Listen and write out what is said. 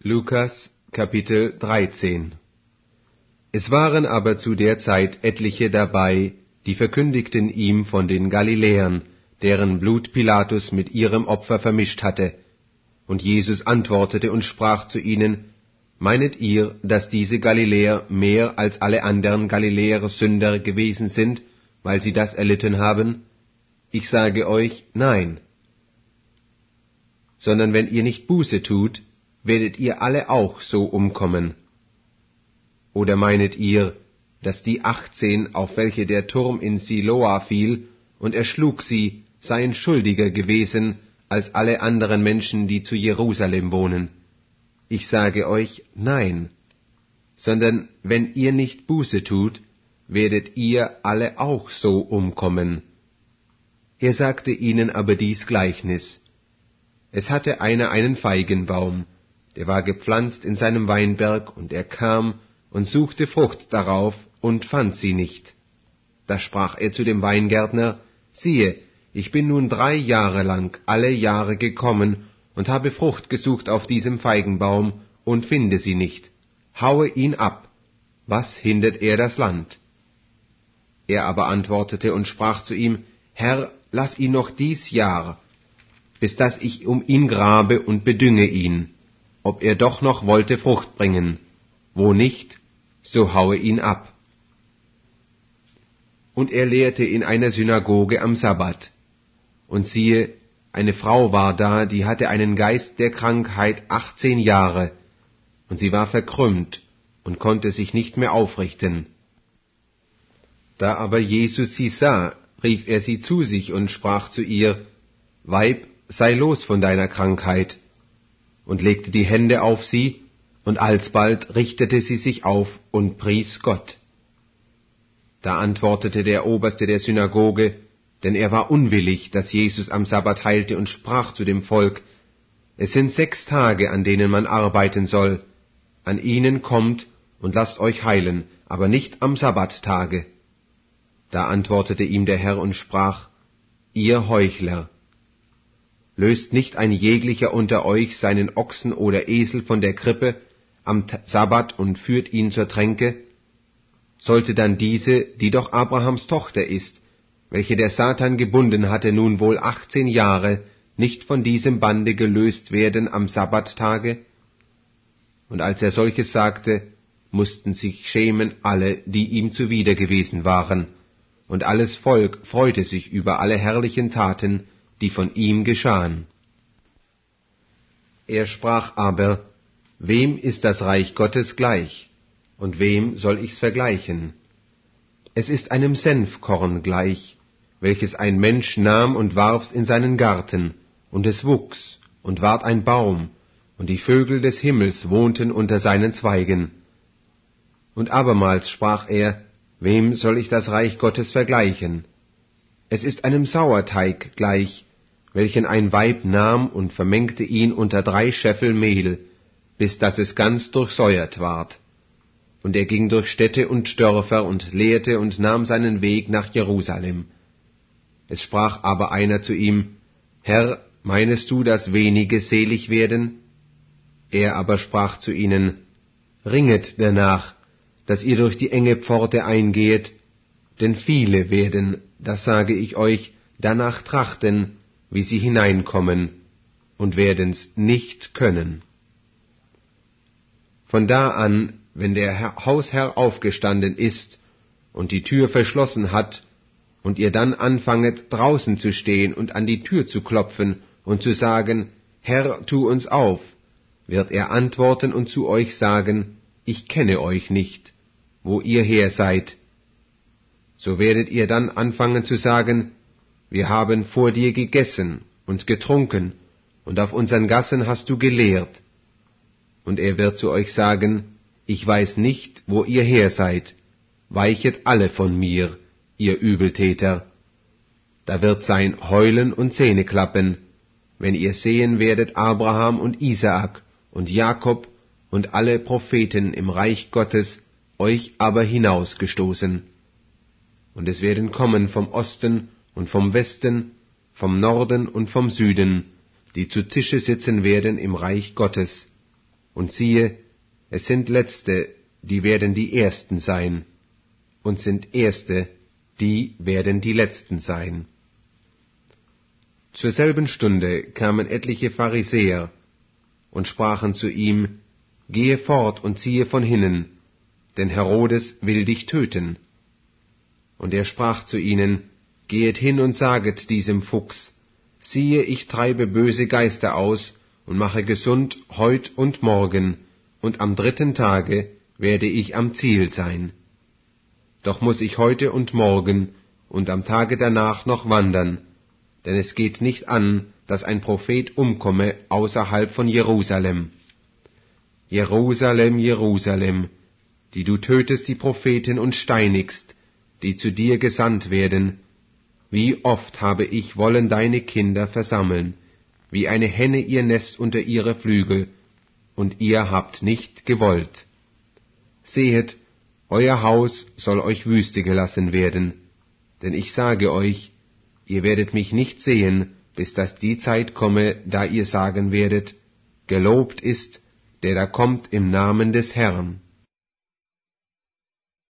Lukas, Kapitel 13. Es waren aber zu der Zeit etliche dabei, die verkündigten ihm von den Galiläern, deren Blut Pilatus mit ihrem Opfer vermischt hatte. Und Jesus antwortete und sprach zu ihnen: Meinet ihr, dass diese Galiläer mehr als alle anderen Galiläer Sünder gewesen sind, weil sie das erlitten haben? Ich sage euch, nein. Sondern wenn ihr nicht Buße tut, werdet ihr alle auch so umkommen. Oder meinet ihr, dass die 18, auf welche der Turm in Siloa fiel, und erschlug sie, seien schuldiger gewesen als alle anderen Menschen, die zu Jerusalem wohnen? Ich sage euch, nein. Sondern wenn ihr nicht Buße tut, werdet ihr alle auch so umkommen. Er sagte ihnen aber dies Gleichnis. Es hatte einer einen Feigenbaum, der war gepflanzt in seinem Weinberg, und er kam und suchte Frucht darauf und fand sie nicht. Da sprach er zu dem Weingärtner: Siehe, ich bin nun 3 Jahre lang alle Jahre gekommen und habe Frucht gesucht auf diesem Feigenbaum und finde sie nicht. Haue ihn ab. Was hindert er das Land? Er aber antwortete und sprach zu ihm: Herr, lass ihn noch dies Jahr, bis dass ich um ihn grabe und bedünge ihn, ob er doch noch wollte Frucht bringen. Wo nicht, so haue ihn ab. Und er lehrte in einer Synagoge am Sabbat. Und siehe, eine Frau war da, die hatte einen Geist der Krankheit 18 Jahre, und sie war verkrümmt und konnte sich nicht mehr aufrichten. Da aber Jesus sie sah, rief er sie zu sich und sprach zu ihr: Weib, sei los von deiner Krankheit, und legte die Hände auf sie, und alsbald richtete sie sich auf und pries Gott. Da antwortete der Oberste der Synagoge, denn er war unwillig, dass Jesus am Sabbat heilte, und sprach zu dem Volk: Es sind 6 Tage, an denen man arbeiten soll. An ihnen kommt und lasst euch heilen, aber nicht am Sabbattage. Da antwortete ihm der Herr und sprach: Ihr Heuchler! Löst nicht ein jeglicher unter euch seinen Ochsen oder Esel von der Krippe am Sabbat und führt ihn zur Tränke? Sollte dann diese, die doch Abrahams Tochter ist, welche der Satan gebunden hatte, nun wohl 18 Jahre, nicht von diesem Bande gelöst werden am Sabbattage? Und als er solches sagte, mussten sich schämen alle, die ihm zuwider gewesen waren, und alles Volk freute sich über alle herrlichen Taten, die von ihm geschahen. Er sprach aber: Wem ist das Reich Gottes gleich, und wem soll ich's vergleichen? Es ist einem Senfkorn gleich, welches ein Mensch nahm und warf's in seinen Garten, und es wuchs und ward ein Baum, und die Vögel des Himmels wohnten unter seinen Zweigen. Und abermals sprach er: Wem soll ich das Reich Gottes vergleichen? Es ist einem Sauerteig gleich, welchen ein Weib nahm und vermengte ihn unter 3 Scheffel Mehl, bis dass es ganz durchsäuert ward. Und er ging durch Städte und Dörfer und lehrte und nahm seinen Weg nach Jerusalem. Es sprach aber einer zu ihm: Herr, meinest du, dass wenige selig werden? Er aber sprach zu ihnen: Ringet danach, dass ihr durch die enge Pforte eingehet, denn viele werden, das sage ich euch, danach trachten, wie sie hineinkommen, und werden's nicht können. Von da an, wenn der Hausherr aufgestanden ist und die Tür verschlossen hat, und ihr dann anfanget draußen zu stehen und an die Tür zu klopfen und zu sagen: Herr, tu uns auf, wird er antworten und zu euch sagen: Ich kenne euch nicht, wo ihr her seid. So werdet ihr dann anfangen zu sagen: Wir haben vor dir gegessen und getrunken, und auf unseren Gassen hast du gelehrt. Und er wird zu euch sagen: Ich weiß nicht, wo ihr her seid. Weichet alle von mir, ihr Übeltäter. Da wird sein Heulen und Zähneklappen, wenn ihr sehen werdet Abraham und Isaak und Jakob und alle Propheten im Reich Gottes, euch aber hinausgestoßen. Und es werden kommen vom Osten und vom Westen, vom Norden und vom Süden, die zu Tische sitzen werden im Reich Gottes. Und siehe, es sind Letzte, die werden die Ersten sein, und sind Erste, die werden die Letzten sein. Zur selben Stunde kamen etliche Pharisäer und sprachen zu ihm, Gehe fort und ziehe von hinnen, denn Herodes will dich töten. Und er sprach zu ihnen, Gehet hin und saget diesem Fuchs, siehe, ich treibe böse Geister aus und mache gesund heut und morgen, und am 3. Tage werde ich am Ziel sein. Doch muß ich heute und morgen und am Tage danach noch wandern, denn es geht nicht an, dass ein Prophet umkomme außerhalb von Jerusalem. Jerusalem, Jerusalem, die du tötest die Propheten und steinigst, die zu dir gesandt werden, wie oft habe ich wollen deine Kinder versammeln, wie eine Henne ihr Nest unter ihre Flügel, und ihr habt nicht gewollt. Sehet, euer Haus soll euch Wüste gelassen werden, denn ich sage euch, ihr werdet mich nicht sehen, bis dass die Zeit komme, da ihr sagen werdet, Gelobt ist, der da kommt im Namen des Herrn.